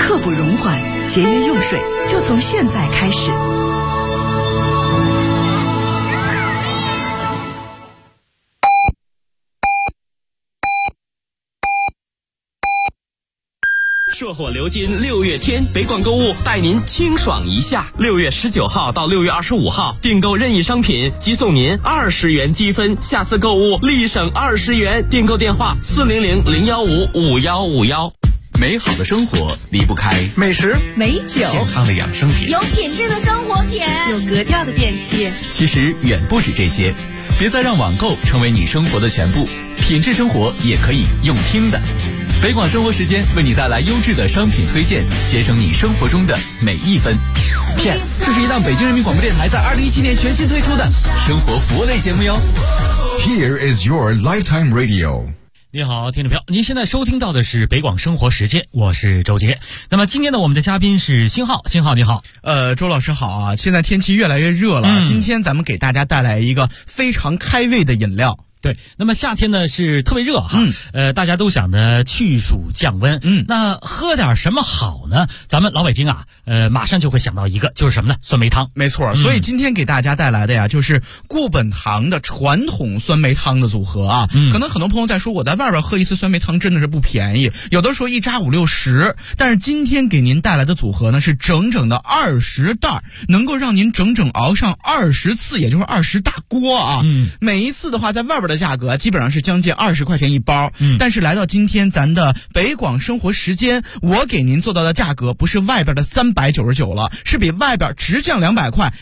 刻不容缓，节约用水就从现在开始。 硕火流金6月天，北广购物带您清爽一下。6月19号到6月25号，订购任意商品即送您20元积分，下次购物立省20元。订购电话400-015-5151。 美好的生活离不开美食、 美酒、 健康的养生品， 有品质的生活品， 有格调的电器。 其实远不止这些，别再让网购成为你生活的全部，品质生活也可以用听的。北广生活时间为你带来优质的商品推荐，节省你生活中的每一分。 这是一档北京人民广播电台在2017年全新推出的生活服务类节目哟。 Here is your lifetime radio。 你好，听众朋友，您现在收听到的是北广生活时间，我是周杰。那么今天呢，我们的嘉宾是星浩，星浩你好。 周老师好啊！现在天气越来越热了，今天咱们给大家带来一个非常开胃的饮料。 对，那么夏天呢是特别热哈，大家都想着去暑降温，那喝点什么好呢？咱们老北京啊，马上就会想到一个，就是什么呢？酸梅汤。 没错，所以今天给大家带来的呀，就是固本堂的传统酸梅汤的组合啊。可能很多朋友在说，我在外边喝一次酸梅汤真的是不便宜，有的时候一扎50-60，但是今天给您带来的组合呢是整整的20袋，能够让您整整熬上20次，也就是20大锅啊。每一次的话，在外边的价格基本上是将近20块钱一包，但是来到今天咱的北广生活时间，我给您做到的价格不是外边的399了，是比外边直降200块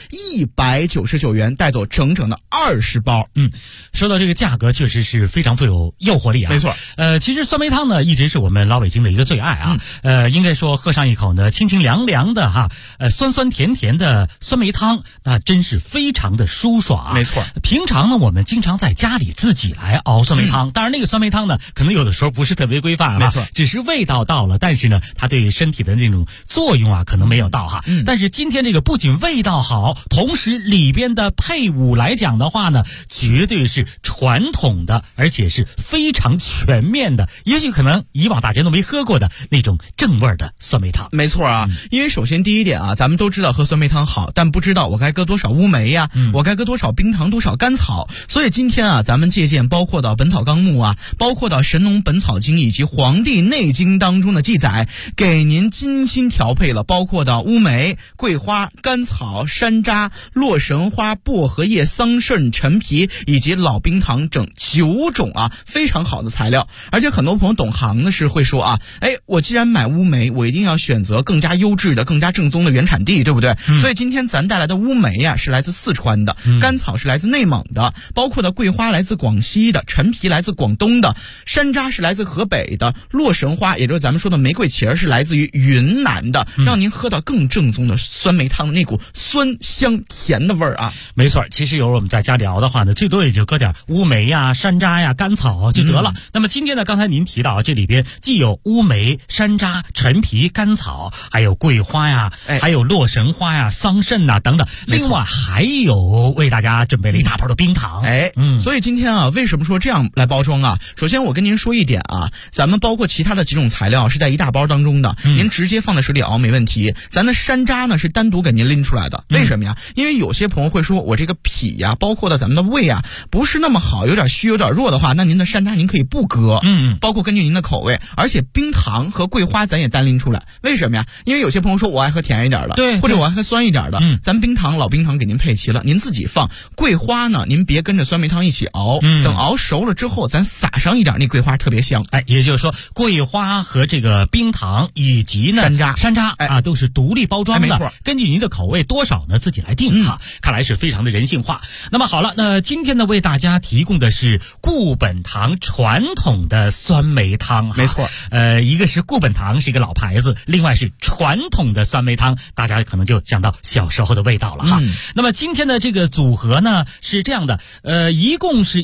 ，199元带走整整的20包。 说到这个价格，确实是非常富有诱惑力啊。 没错， 其实酸梅汤呢，一直是我们老北京的一个最爱啊。应该说喝上一口呢，清清凉凉的哈，酸酸甜甜的酸梅汤，那真是非常的舒爽。 没错， 平常呢，我们经常在家里自己来熬酸梅汤，当然那个酸梅汤呢，可能有的时候不是特别规范啊， 没错， 只是味道到了，但是呢，它对身体的那种作用啊，可能没有到哈。但是今天这个不仅味道好，同时里边的配伍来讲的话呢，绝对是传统的，而且是非常全面的，也许可能以往大家都没喝过的那种正味的酸梅汤。 没错啊，因为首先第一点啊，咱们都知道喝酸梅汤好，但不知道我该搁多少乌梅呀，我该搁多少冰糖，多少甘草。所以今天啊，咱们借鉴包括到《本草纲目》啊，包括到《神农本草经》以及《黄帝内经》当中的记载，给您精心调配了包括到乌梅、桂花、甘草、山楂、洛神花、薄荷叶、桑葚、陈皮以及老冰糖整9种啊非常好的材料。而且很多朋友懂行的是会说啊，我既然买乌梅，我一定要选择更加优质的、更加正宗的原产地，对不对？所以今天咱带来的乌梅呀，是来自四川的，甘草是来自内蒙的，包括的桂花来自广西的，陈皮来自广东的，山楂是来自河北的，洛神花也就是咱们说的玫瑰茄是来自于云南的，让您喝到更正宗的酸梅汤的那股酸香甜的味儿啊。 没错，其实有时候我们在家里熬的话呢，最多也就搁点乌梅呀、山楂呀、甘草就得了。那么今天呢，刚才您提到这里边既有乌梅、山楂、陈皮、甘草，还有桂花呀，还有洛神花呀、桑葚呐等等，另外还有为大家准备了一大包的冰糖。 所以今天啊，为什么说这样来包装啊？首先我跟您说一点啊，咱们包括其他的几种材料是在一大包当中的，您直接放在水里熬没问题。咱的山楂呢是单独给您拎出来的，为什么呀？因为有些朋友会说我这个脾呀，包括到咱们的胃啊，不是那么好，有点虚有点弱的话，那您的山楂您可以不搁，包括根据您的口味。而且冰糖和桂花咱也单拎出来，为什么呀？因为有些朋友说我爱喝甜一点的，对，或者我爱喝酸一点的，咱冰糖老冰糖给您配齐了，您自己放。桂花呢，您别跟着酸梅汤一起熬，等熬熟了之后，咱撒上一点，那桂花特别香。 也就是说，桂花和这个冰糖以及呢山楂啊，都是独立包装的， 没错。 根据您的口味多少呢，自己来定哈。看来是非常的人性化。那么好了，那今天呢，为大家提供的是固本堂传统的酸梅汤。 没错， 一个是固本堂是一个老牌子，另外是传统的酸梅汤，大家可能就想到小时候的味道了哈。那么今天的这个组合呢是这样的，一共是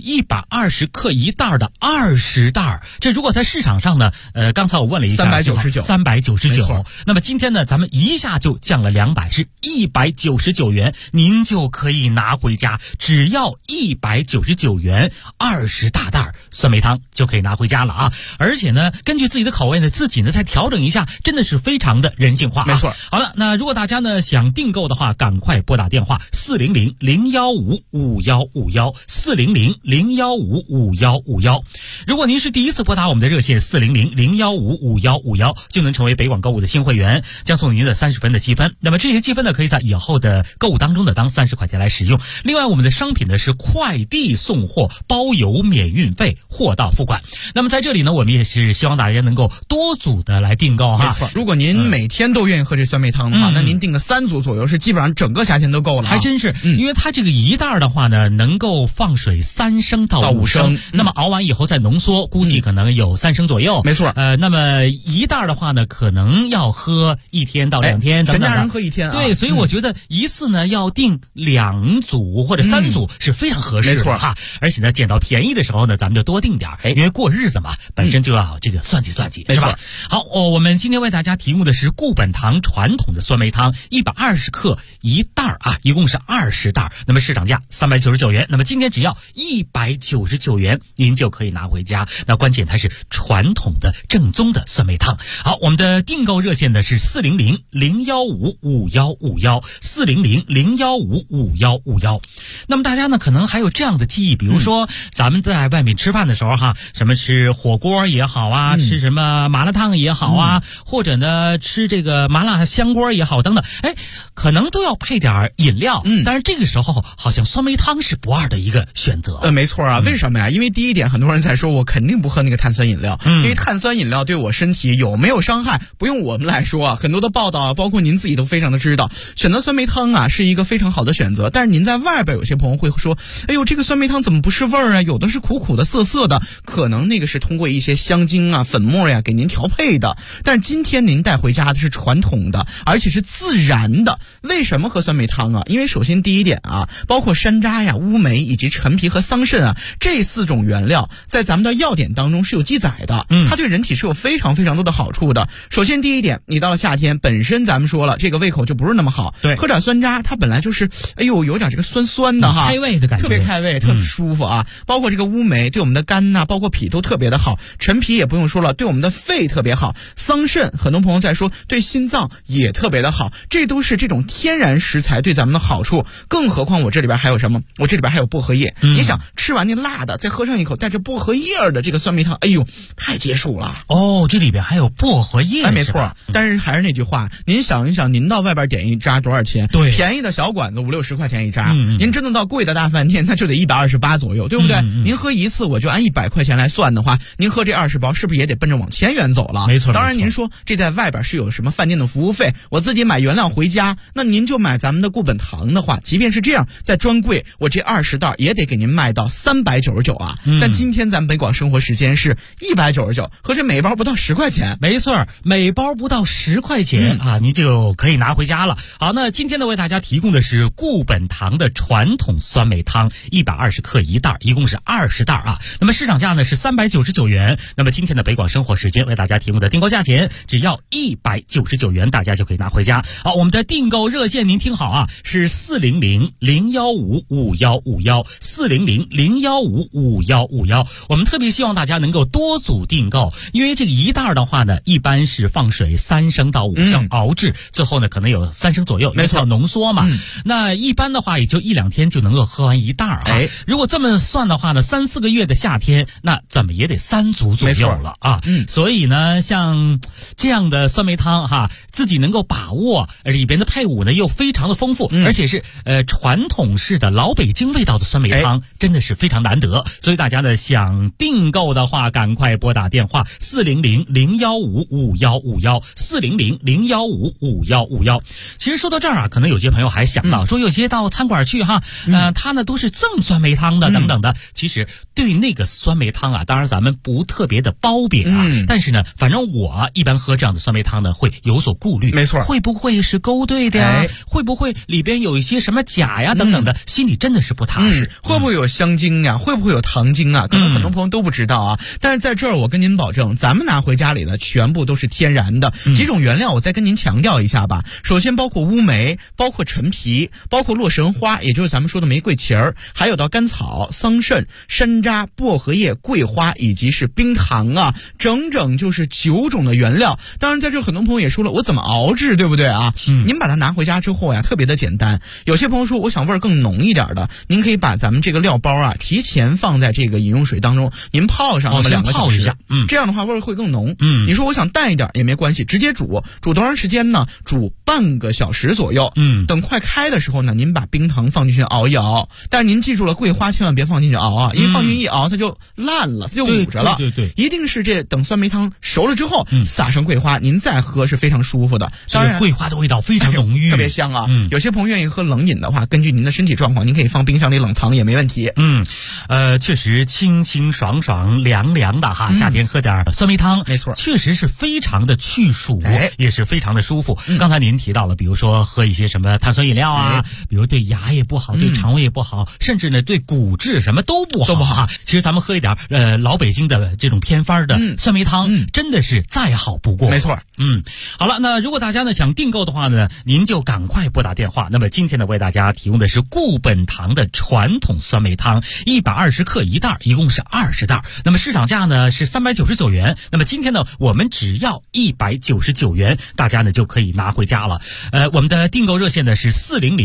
120克一袋的20袋，这如果在市场上呢，刚才我问了一下，399，那么今天呢，咱们一下就降了200，是199元，您就可以拿回家，只要199元，20大袋酸梅汤就可以拿回家了啊！而且呢，根据自己的口味呢，自己呢再调整一下，真的是非常的人性化啊。 没错。 好了，那如果大家呢想订购的话，赶快拨打电话400-015-5151，400-015-5151。如果您是第一次拨打我们的热线400-015-5151，就能成为北广购物的新会员，将送您的30分的积分。那么这些积分呢，可以在以后的购物当中呢当30块钱来使用。另外，我们的商品呢是快递送货，包邮免运费，货到付款。那么在这里呢，我们也是希望大家能够多组的来订购哈。 没错，如果您每天都愿意喝这酸梅汤的话，那您订个3组左右，是基本上整个夏天都够了。 还真是，因为它这个一袋的话呢，能够放水3升到5升，那么熬完以后再浓缩，估计可能有3升左右。 没错， 那么一袋的话呢，可能要喝1天到2天， 全家人喝1天啊。 对，所以我觉得一次呢要订2组或者3组是非常合适的哈。而且呢，捡到便宜的时候呢，咱们就多订点，因为过日子嘛，本身就要这个算计，是吧？好，我们今天为大家提供的是固本堂传统的酸梅汤，120克一袋啊，一共是20袋，那么市场价399元，那么今天只要199元，您就可以拿回家。那关键它是传统的正宗的酸梅汤。好，我们的订购热线呢是400-015-5151，400-015-5151。那么大家呢可能还有这样的记忆，比如说咱们在外面吃饭的时候哈，什么吃火锅也好啊，吃什么麻辣烫也好啊，或者呢吃这个麻辣香锅也好等等，可能都要配点饮料。但是这个时候好像酸梅汤是不二的一个选择。 没错啊，为什么呀？因为第一点，很多人在说我肯定不喝那个碳酸饮料，因为碳酸饮料对我身体有没有伤害，不用我们来说啊，很多的报道啊，包括您自己都非常的知道，选择酸梅汤啊是一个非常好的选择。但是您在外边有些朋友会说，哎呦，这个酸梅汤怎么不是味儿啊？有的是苦苦的、涩涩的，可能那个是通过一些香精啊、粉末呀给您调配的。但是今天您带回家的是传统的，而且是自然的。为什么喝酸梅汤啊？因为首先第一点啊，包括山楂呀、乌梅以及陈皮和桑葚啊，这4种原料在咱们的药典当中是有记载的，它对人体是有非常非常多的好处的。首先第一点，你到了夏天，本身咱们说了，这个胃口就不是那么好， 对， 喝点酸楂，它本来就是，有点这个酸酸的哈， 开胃的感觉， 特别开胃，特别舒服啊。包括这个乌梅对我们的肝呐，包括脾都特别的好，陈皮也不用说了，对我们的肺特别好，桑葚很多朋友在说对心脏也特别的好，这都是这种天然食材对咱们的好处。更何况我这里边还有什么？我这里边还有薄荷叶。你想吃完那辣的，再喝上一口带着薄荷叶的这个酸梅汤，太解暑了。 这里边还有薄荷叶， 没错。但是还是那句话，您想一想，您到外边点一扎多少钱？ 对， 便宜的小馆子50-60块钱一扎，您真的到贵的大饭店，那就得128左右，对不对？您喝一次，我就按100块钱来算的话，您喝这20包，是不是也得奔着往1000元走了？ 没错。 当然，您说这在外边是有什么饭店的服务费，我自己买原料回家，那您就买咱们的固本堂的话，即便是这样，在专柜，我这20袋也得给您卖到399啊。但今天咱们北广生活时间是199，合着每包不到10块钱。 没错，每包不到10块钱啊，您就可以拿回家了。好，那今天呢为大家提供的是固本堂的传统酸梅汤，120克一袋，一共是20袋啊。那么市场价呢是399元。那么今天的北广生活时间为大家提供的订购价钱只要199元，大家就可以拿回家。好，我们的订购热线您听好啊，是400-015-5151，400-015-5151。我们特别希望大家能够多组订购，因为这个一袋的话呢，一般是放水3升到5升熬制，最后呢可能有3升左右，没错，浓缩嘛。那一般的话也就1-2天就能够喝完一袋啊。如果这么算的话呢，3-4个月的夏天，那怎么也得3组左右了啊。所以呢，像这样的酸梅汤哈，自己能够把握，里边的配伍呢又非常的丰富，而且是传统式的老北京味道的酸梅汤，真的是非常难得。所以大家呢想订购的话，赶快拨打电话400-015-5151，400-015-5151。其实说到这儿啊，可能有些朋友还想到说，有些到餐馆去哈，他呢都是赠酸梅汤的等等的。其实对那个酸梅汤啊，当然咱们不特别的褒贬啊，但是呢，反正我一般喝这样的酸梅汤呢，会有所顾虑。没错，会不会是勾兑的呀？会不会里边有一些什么钾呀等等的，心里真的是不踏实。 会不会有香香精呀？会不会有糖精啊？可能很多朋友都不知道啊。但是在这儿我跟您保证，咱们拿回家里的全部都是天然的。几种原料我再跟您强调一下吧。首先包括乌梅，包括陈皮，包括洛神花，也就是咱们说的玫瑰茄儿，还有到甘草、桑葚、山楂、薄荷叶、桂花，以及是冰糖啊，整整就是9种的原料。当然在这很多朋友也说了，我怎么熬制，对不对啊？您把它拿回家之后呀，特别的简单。有些朋友说我想味儿更浓一点的，您可以把咱们这个料包啊提前放在这个饮用水当中，您泡上那么2个小时，这样的话味儿会更浓。你说我想淡一点也没关系，直接煮多长时间呢？煮半个小时左右。等快开的时候呢，您把冰糖放进去熬一熬。但是您记住了，桂花千万别放进去熬啊，因为放进去一熬它就烂了，它就捂着了。对，一定是这等酸梅汤熟了之后，撒上桂花，您再喝是非常舒服的。当然， 桂花的味道非常浓郁， 特别香啊。有些朋友愿意喝冷饮的话，根据您的身体状况，您可以放冰箱里冷藏也没问题。 确实清清爽爽、凉凉的哈，夏天喝点酸梅汤， 没错， 确实是非常的去暑，也是非常的舒服。刚才您提到了，比如说喝一些什么碳酸饮料啊，比如对牙也不好，对肠胃也不好，甚至呢对骨质什么都不好。其实咱们喝一点老北京的这种偏方的酸梅汤，真的是再好不过。 没错。 好了，那如果大家呢想订购的话呢，您就赶快拨打电话。那么今天呢为大家提供的是固本堂的传统酸梅汤，120克一袋，一共是20袋。那么市场价呢是399元，那么今天呢我们只要199元，大家呢就可以拿回家了。我们的订购热线呢是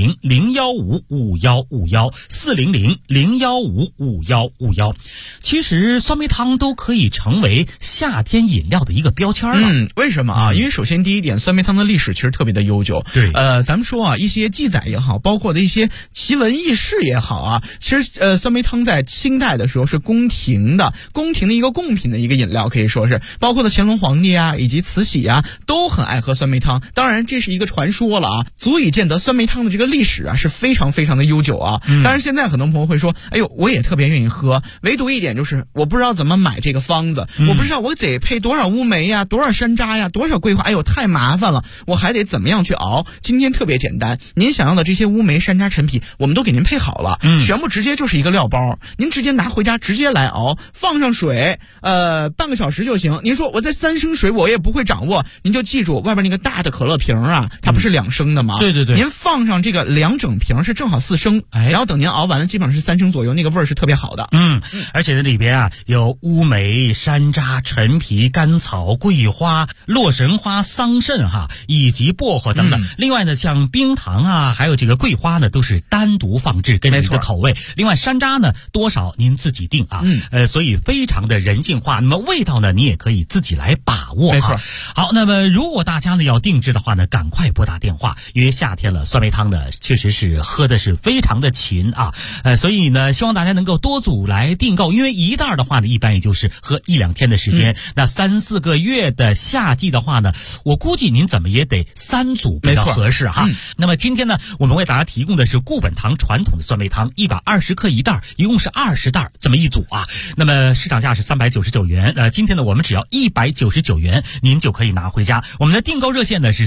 400-015-5151，400-015-5151。其实酸梅汤都可以成为夏天饮料的一个标签了。 为什么啊？因为首先第一点，酸梅汤的历史其实特别的悠久。 对， 咱们说啊，一些记载也好，包括的一些奇闻异事也好啊，其实酸梅汤在清代的时候是宫廷的一个贡品的一个饮料，可以说是包括的乾隆皇帝啊，以及慈禧啊，都很爱喝酸梅汤。当然这是一个传说了啊，足以见得酸梅汤的这个历史啊是非常非常的悠久啊。当然现在很多朋友会说，哎呦，我也特别愿意喝，唯独一点就是我不知道怎么买这个方子，我不知道我得配多少乌梅呀，多少山楂呀，多少桂花，哎呦太麻烦了，我还得怎么样去熬。今天特别简单，您想要的这些乌梅、山楂、陈皮我们都给您配好了，全部直接就是一个料包，您直接拿回家直接来熬，放上水半个小时就行。您说我这3升水我也不会掌握，您就记住外边那个大的可乐瓶啊，它不是2升的吗？ 对， 您放上这个2整瓶是正好4升，然后等您熬完了基本上是3升左右，那个味儿是特别好的。 而且这里边啊有乌梅、山楂、陈皮、甘草、桂花、洛神花、桑葚哈，以及薄荷等等。另外呢，像冰糖啊，还有这个桂花呢，都是单独放置，根据你的口味。另外山楂呢，多少您自己定啊。所以非常的人性化。那么味道呢，你也可以自己来把握。 没错。 好，那么如果大家呢要定制的话呢，赶快拨打电话，因为夏天了，酸梅汤呢确实是喝的是非常的勤啊。所以呢，希望大家能够多组来订购，因为一袋的话呢，一般也就是喝1-2天的时间。那3-4个月的夏季的话呢，我估计您怎么也得3组比较合适哈。那么今天呢，我们为大家提供的是固本堂传统的酸梅汤，120克一袋，一共是20袋这么一组啊。那么市场价是399元，今天呢我们只要199元，您就可以拿回家。我们的订购热线呢是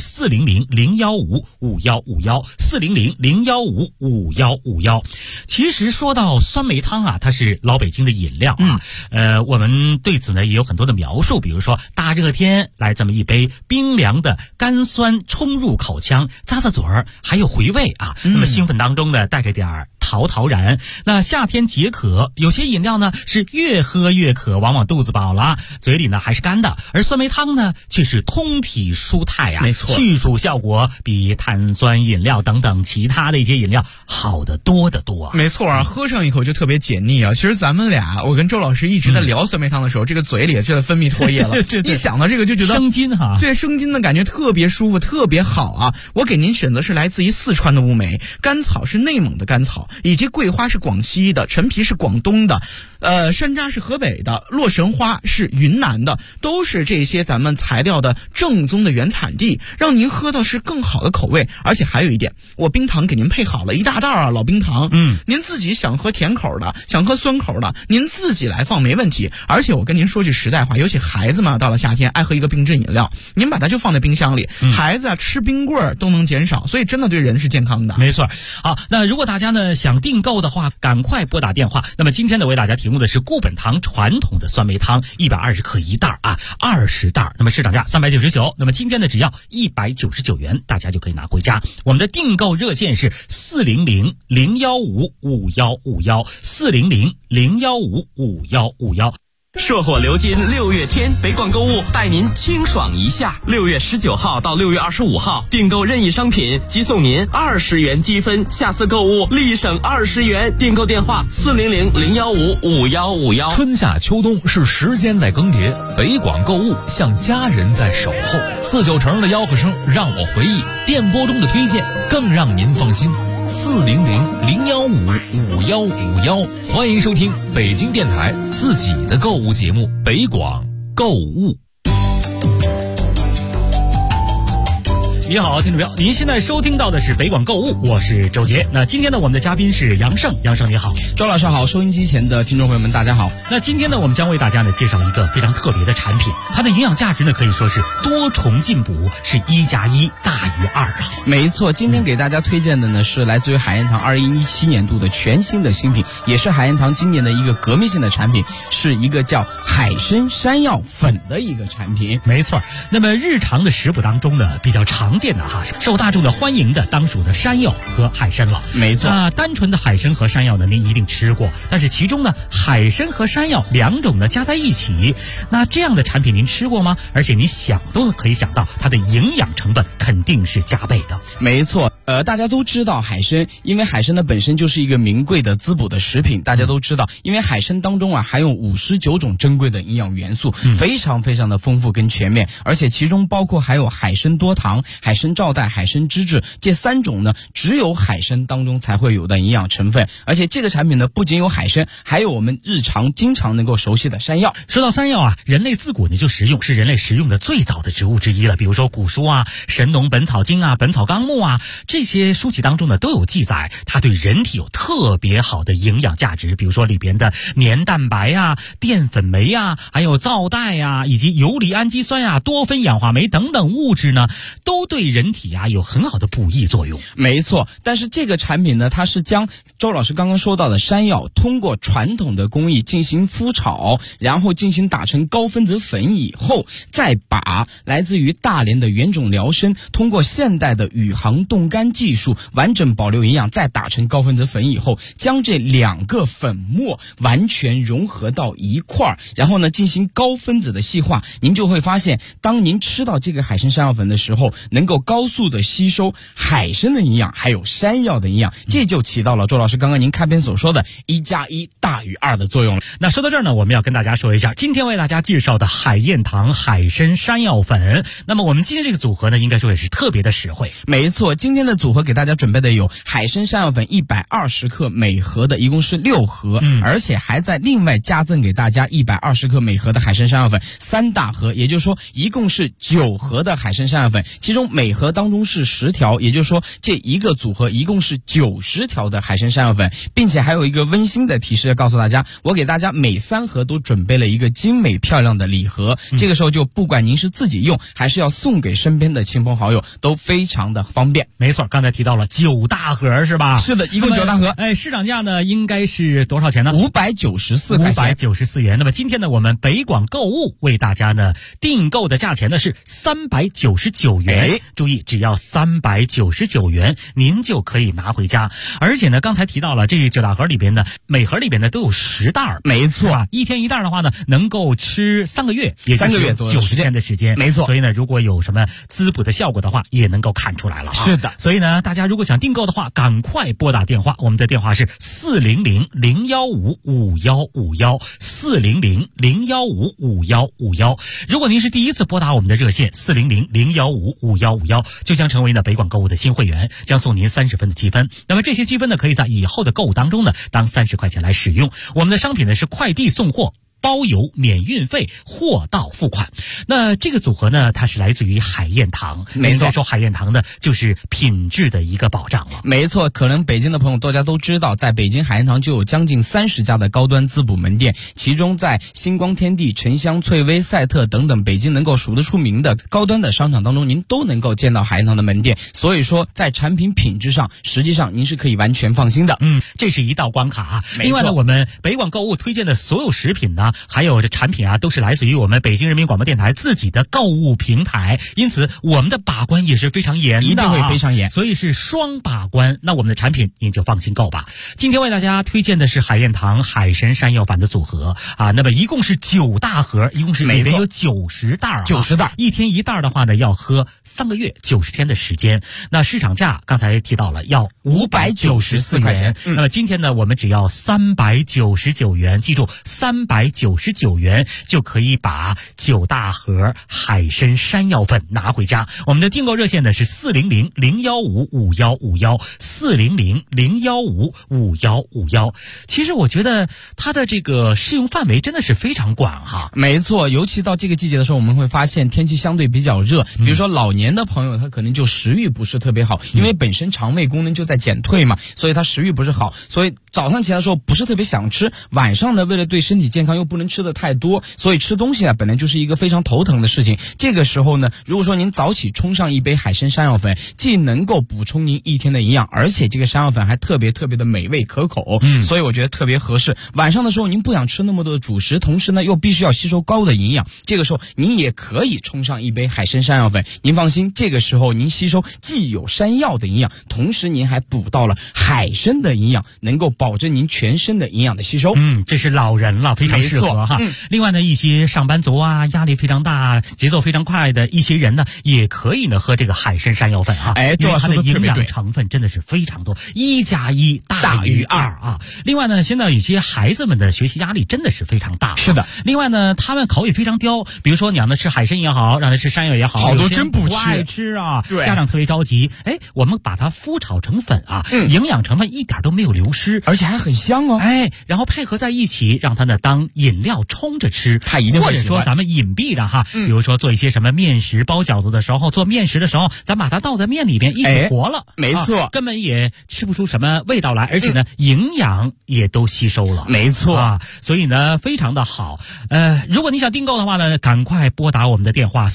400-015-5151，400-015-5151。其实说到酸梅汤啊，它是老北京的饮料啊。我们对此呢也有很多的描述，比如说大热天来这么一杯冰凉的甘酸冲入口腔，咂咂嘴儿，还有回味啊。那么兴奋当中呢带着点儿陶陶然。那夏天解渴，有些饮料呢是越喝越渴，往往肚子饱了，嘴里呢还是干的，而酸梅汤呢却是通体舒泰啊， 没错， 去暑效果比碳酸饮料等等其他的一些饮料好得多得多。 没错啊，喝上一口就特别解腻啊。其实咱们俩，我跟周老师一直在聊酸梅汤的时候，这个嘴里也觉得分泌唾液了。对，一想到这个就觉得生津哈， 对，生津的感觉特别舒服，特别好啊。我给您选择是来自于四川的乌梅，甘草是内蒙的甘草，以及桂花是广西的，陈皮是广东的，山楂是河北的，洛神花是云南的，都是这些咱们材料的正宗的原产地，让您喝到是更好的口味。而且还有一点，我冰糖给您配好了一大袋啊，老冰糖。您自己想喝甜口的，想喝酸口的，您自己来放没问题。而且我跟您说句实在话，尤其孩子嘛，到了夏天爱喝一个冰镇饮料，您把它就放在冰箱里，孩子啊吃冰棍都能减少，所以真的对人是健康的。 没错。好，那如果大家呢想订购的话，赶赶快拨打电话。那么今天呢，为大家提供的是固本堂传统的酸梅汤，120克一袋啊，20袋，那么市场价399，那么今天呢只要199元，大家就可以拿回家。我们的订购热线是400-015-5151，400-015-5151。 硕火流金6月天，北广购物带您清爽一下。6月19号到6月25号，订购任意商品即送您20元积分，下次购物立省20元。订购电话400-015-5151。 春夏秋冬是时间在更迭，北广购物像家人在守候。49城的吆喝声让我回忆，电波中的推荐更让您放心。400-015-5151，欢迎收听北京电台自己的购物节目《北广购物》。 你好，听众朋友，您现在收听到的是北广购物，我是周杰。那今天呢，我们的嘉宾是杨胜，杨胜你好。 周老师好，收音机前的听众朋友们大家好。 那今天呢，我们将为大家呢介绍一个非常特别的产品，它的营养价值呢可以说是多重进补，是1+1大于2啊。 没错，今天给大家推荐的呢是来自于海盐堂21-17年度的全新的新品，也是海盐堂今年的一个革命性的产品，是一个叫海参山药粉的一个产品。 没错，那么日常的食谱当中呢，比较常见的受大众的欢迎的当属的山药和海参了。 没错， 单纯的海参和山药呢，您一定吃过，但是其中呢，海参和山药两种呢加在一起，那这样的产品您吃过吗？而且你想都可以想到，它的营养成分肯定是加倍的。 没错，大家都知道海参，因为海参呢本身就是一个名贵的滋补的食品，大家都知道，因为海参当中含有59种珍贵的营养元素，非常非常的丰富跟全面，而且其中包括还有海参多糖、海参皂带、海参脂质，这3种呢只有海参当中才会有的营养成分。而且这个产品呢不仅有海参，还有我们日常经常能够熟悉的山药。 说到山药啊，人类自古呢就食用，是人类食用的最早的植物之一了。比如说古书啊、神农本草经啊、本草纲目啊，这些书籍当中呢都有记载，它对人体有特别好的营养价值。比如说里边的黏蛋白啊、淀粉酶啊，还有皂带啊，以及游离氨基酸啊、多酚氧化酶等等物质呢，都对人体有很好的补益作用。 没错，但是这个产品呢，它是将周老师刚刚说到的山药通过传统的工艺进行麸炒，然后进行打成高分子粉以后，再把来自于大连的原种辽参通过现代的宇航冻干技术完整保留营养，再打成高分子粉以后，将这2个粉末完全融合到一块儿，然后呢进行高分子的细化，您就会发现，当您吃到这个海参山药粉的时候，能够高速的吸收海参的营养，还有山药的营养，这就起到了周老师刚刚您开篇所说的1+1大于2的作用了。 那说到这儿呢，我们要跟大家说一下，今天为大家介绍的海盐堂海参山药粉，那么我们今天这个组合呢，应该说也是特别的实惠。 没错，今天的组合给大家准备的有海参山药粉120克每盒的，一共是6盒，而且还在另外加赠给大家120克每盒的海参山药粉3大盒，也就是说一共是9盒的海参山药粉，其中每盒当中是10条，也就是说这一个组合一共是90条的海参山药粉，并且还有一个温馨的提示要告诉大家，我给大家每3盒都准备了一个精美漂亮的礼盒，这个时候就不管您是自己用还是要送给身边的亲朋好友，都非常的方便。 没错，刚才提到了9大盒是吧？ 是的，一共9大盒。 市场价呢应该是多少钱呢 ？594块钱。 594元。那么今天呢，我们北广购物为大家呢订购的价钱呢是399元。注意，只要399元，您就可以拿回家。而且呢，刚才提到了这9大盒里边呢，每盒里边呢都有10袋。 没错， 一天1袋的话呢，能够吃3个月，也就是 3个月左右 90天的时间。 没错， 所以呢，如果有什么滋补的效果的话，也能够看出来了。 是的， 所以呢，大家如果想订购的话，赶快拨打电话，我们的电话是400-015-5151，400-015-5151。如果您是第一次拨打我们的热线400-015-5151，就将成为呢北广购物的新会员，将送您30分的积分。那么这些积分呢，可以在以后的购物当中呢当30块钱来使用。我们的商品呢是快递送货， 包邮免运费，货到付款。那这个组合呢，它是来自于海燕堂， 没错， 说海燕堂呢就是品质的一个保障了。 没错，可能北京的朋友大家都知道，在北京海燕堂就有将近30家的高端滋补门店，其中在星光天地、沉香、翠微、赛特等等北京能够数得出名的高端的商场当中，您都能够见到海燕堂的门店。所以说，在产品品质上，实际上您是可以完全放心的。 这是一道关卡啊。另外呢，我们北广购物推荐的所有食品呢，还有这产品啊，都是来自于我们北京人民广播电台自己的购物平台，因此我们的把关也是非常严的， 一定会非常严， 所以是双把关。那我们的产品您就放心购吧。今天为大家推荐的是海燕堂海参山药粉的组合啊，那么一共是9大盒，一共是里面有90袋 90袋， 一天一袋的话呢，要喝3个月90天的时间。那市场价刚才提到了要594块钱，那么今天呢，我们只要399元，记住399元就可以把9大盒海参山药粉拿回家。我们的订购热线呢是400-015-5151，400-015-5151。其实我觉得它的这个适用范围真的是非常广哈。 没错，尤其到这个季节的时候，我们会发现天气相对比较热，比如说老年的朋友，他可能就食欲不是特别好，因为本身肠胃功能就在减退嘛，所以他食欲不是好，所以早上起来的时候不是特别想吃，晚上呢为了对身体健康又不能吃的太多，所以吃东西啊本来就是一个非常头疼的事情。这个时候呢，如果说您早起冲上一杯海参山药粉，既能够补充您一天的营养，而且这个山药粉还特别的美味可口，所以我觉得特别合适。晚上的时候您不想吃那么多的主食，同时呢又必须要吸收高的营养，这个时候您也可以冲上一杯海参山药粉。您放心，这个时候您吸收既有山药的营养，同时您还补到了海参的营养，能够保证您全身的营养的吸收。 这是老人了，非常适合哈。另外呢，一些上班族啊，压力非常大、节奏非常快的一些人呢，也可以呢喝这个海参山药粉啊，因为它的营养成分真的是非常多，1+1大于2啊。另外呢，现在有些孩子们的学习压力真的是非常大， 是的。 另外呢，他们口也非常刁，比如说你让他吃海参也好，让他吃山药也好， 好多真不爱吃啊， 对， 家长特别着急。我们把它麸炒成粉啊，营养成分一点都没有流失， 而且还很香哦。 然后配合在一起，让它呢当饮料冲着吃， 他一定会喜欢。 或者说咱们隐蔽着哈，比如说做一些什么面食、包饺子的时候，做面食的时候，咱把它倒在面里边一起和了， 没错， 根本也吃不出什么味道来，而且呢，营养也都吸收了， 没错啊，所以呢，非常的好。如果你想订购的话呢，赶快拨打我们的电话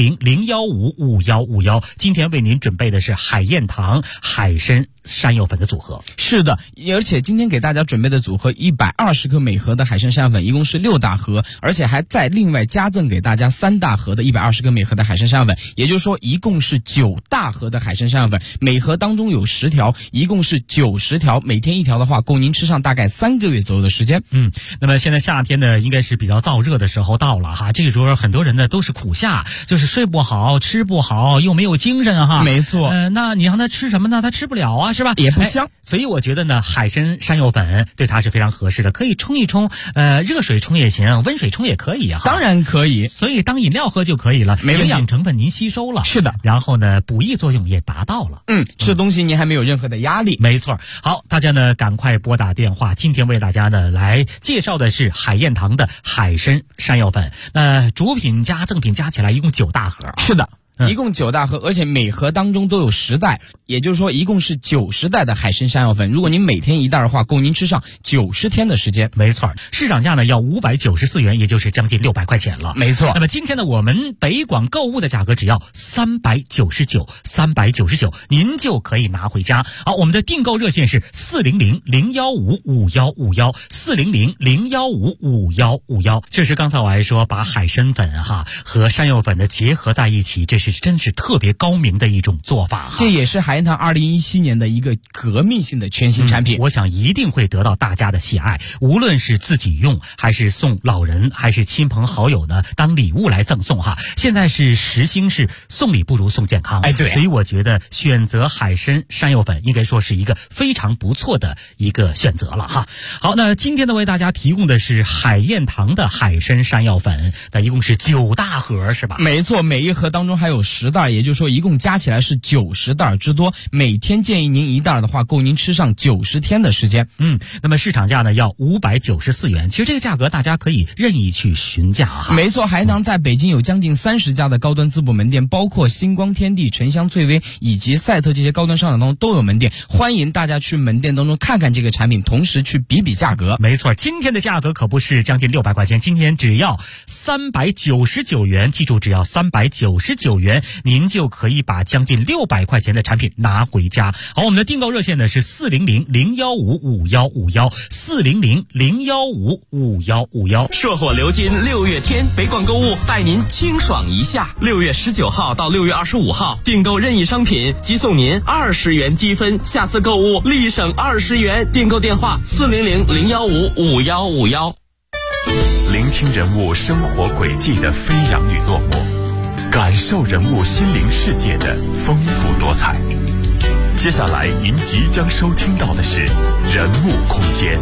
400-015-5151，今天为您准备的是海燕堂海参山药粉的组合。 是的，而且今天给大家准备的组合120克每盒的海参山药粉，一共是6大盒，而且还再另外加赠给大家3大盒的120克每盒的海参山药粉，也就是说一共是9大盒的海参山药粉，每盒当中有10条，一共是90条，每天1条的话，够您吃上大概3个月左右的时间。 那么现在夏天呢，应该是比较燥热的时候到了哈，这个时候很多人呢都是苦夏，就是睡不好、吃不好，又没有精神哈。 没错。 那你让他吃什么呢？他吃不了啊，是吧？ 也不香。 所以我觉得呢，海参山药粉对他是非常合适的，可以冲一冲，热水冲也行，温水冲也可以啊。 当然可以， 所以当饮料喝就可以了，营养成分您吸收了， 是的。 然后呢，补益作用也达到了， 吃东西您还没有任何的压力， 没错。好，大家呢赶快拨打电话，今天为大家呢来介绍的是海燕堂的海参山药粉，主品加赠品加起来一共9大盒， 是的。一共9大盒，而且每盒当中都有10袋，也就是说一共是90袋的海参山药粉。如果您每天1袋的话，够您吃上90天的时间。 没错，市场价呢要594元，也就是将近600块钱了。 没错。 那么今天呢，我们北广购物的价格只要399，您就可以拿回家。好，我们的订购热线是400-015-5151，400-015-5151。这是刚才我还说把海参粉和山药粉的结合在一起，这是真是特别高明的一种做法。 这也是海燕堂2017年的一个革命性的全新产品， 我想一定会得到大家的喜爱，无论是自己用还是送老人还是亲朋好友呢当礼物来赠送哈。现在是时兴是送礼不如送健康， 对， 所以我觉得选择海参山药粉应该说是一个非常不错的一个选择了哈。好，那今天呢为大家提供的是海燕堂的海参山药粉，那一共是9大盒是吧？ 没错，每一盒当中还有有10袋，也就是说一共加起来是90袋之多。每天建议您1袋的话，够您吃上90天的时间。 那么市场价呢要594元，其实这个价格大家可以任意去询价哈。 没错，海棠在北京有将近30家的高端滋补门店，包括星光天地、沉香翠微以及赛特这些高端商场当中都有门店，欢迎大家去门店当中看看这个产品，同时去比比价格。 没错，今天的价格可不是将近600块钱，今天只要399元，记住只要399元，您就可以把将近600块钱的产品拿回家。好，我们的订购热线呢是400-015-5151，400-015-5151。 硕火流金6月天，北广购物带您清爽一下。6月19号到6月25号，订购任意商品即送您20元积分，下次购物立省20元。订购电话400-015-5151。 聆听人物生活轨迹的飞扬与落寞，感受人物心灵世界的丰富多彩。接下来您即将收听到的是人物空间。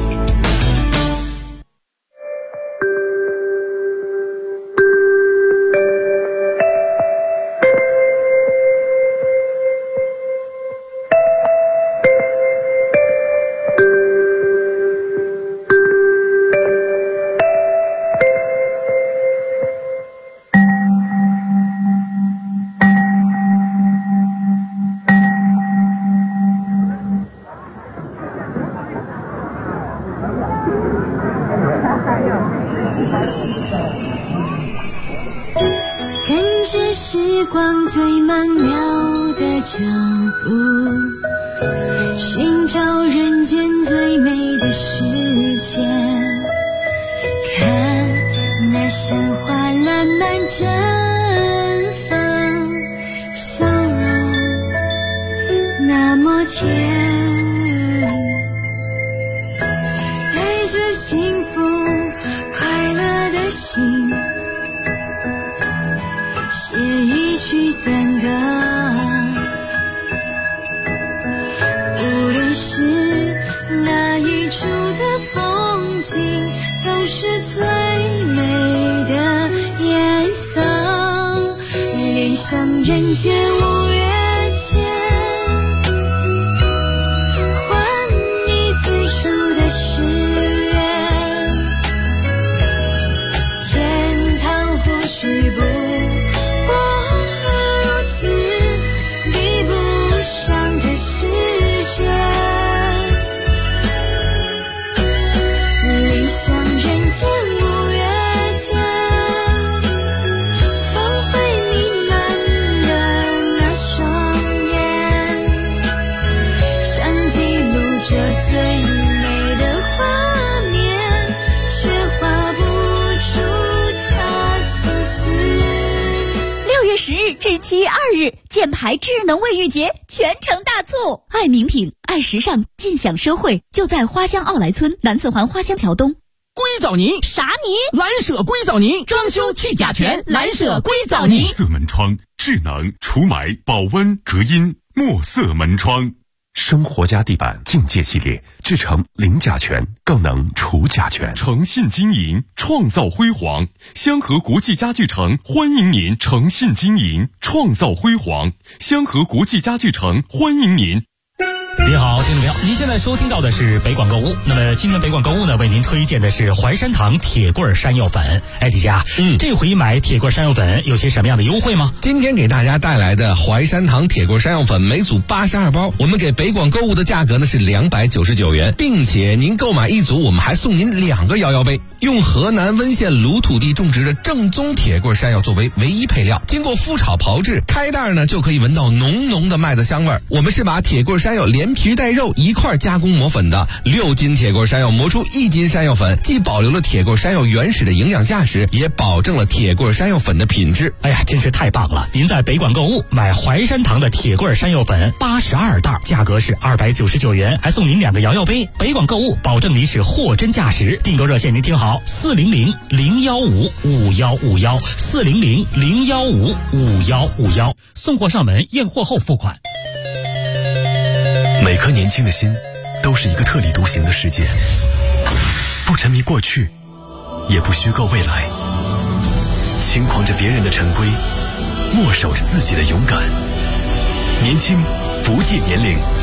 时光最曼妙的脚步，寻找人间最美的世界，看那鲜花烂漫绽放，笑容那么甜，带着幸福快乐的心，写一曲赞歌，无论是哪一处的风景，都是最美的颜色，恋上人间五月天，还你最初的誓言，天堂或许不至7月2日，箭牌智能卫浴节全城大促，爱名品、爱时尚，尽享奢惠，就在花乡奥莱村南四环花乡桥东。 硅藻泥啥泥？ 蓝舍硅藻泥，装修去甲醛，蓝舍硅藻泥。 色门窗，智能除霾、保温、隔音，墨色门窗。生活家地板境界系列，制成零甲醛，更能除甲醛。诚信经营，创造辉煌。香河国际家具城欢迎您诚信经营，创造辉煌。香河国际家具城欢迎您。 你好，听众朋友，您现在收听到的是北广购物。那么今天北广购物呢，为您推荐的是淮山堂铁棍山药粉。哎，李佳，这回买铁棍山药粉有些什么样的优惠吗？ 今天给大家带来的淮山堂铁棍山药粉每组82包，我们给北广购物的价格呢是299元，并且您购买一组，我们还送您2个摇摇杯。用河南温县鲁土地种植的正宗铁棍山药作为唯一配料，经过麸炒炮制，开袋呢就可以闻到浓浓的麦子香味。我们是把铁棍山药连皮带肉一块加工磨粉的，6斤铁棍山药磨出1斤山药粉，既保留了铁棍山药原始的营养价值，也保证了铁棍山药粉的品质。 哎呀，真是太棒了！您在北广购物买淮山堂的铁棍山药粉82袋，价格是299元，还送您2个摇摇杯。北广购物保证您是货真价实。订购热线您听好，400-015-5151，400-015-5151，送货上门，验货后付款。 每颗年轻的心都是一个特立独行的世界，不沉迷过去，也不虚构未来，轻狂着别人的陈规， 默守着自己的勇敢。年轻不计年龄，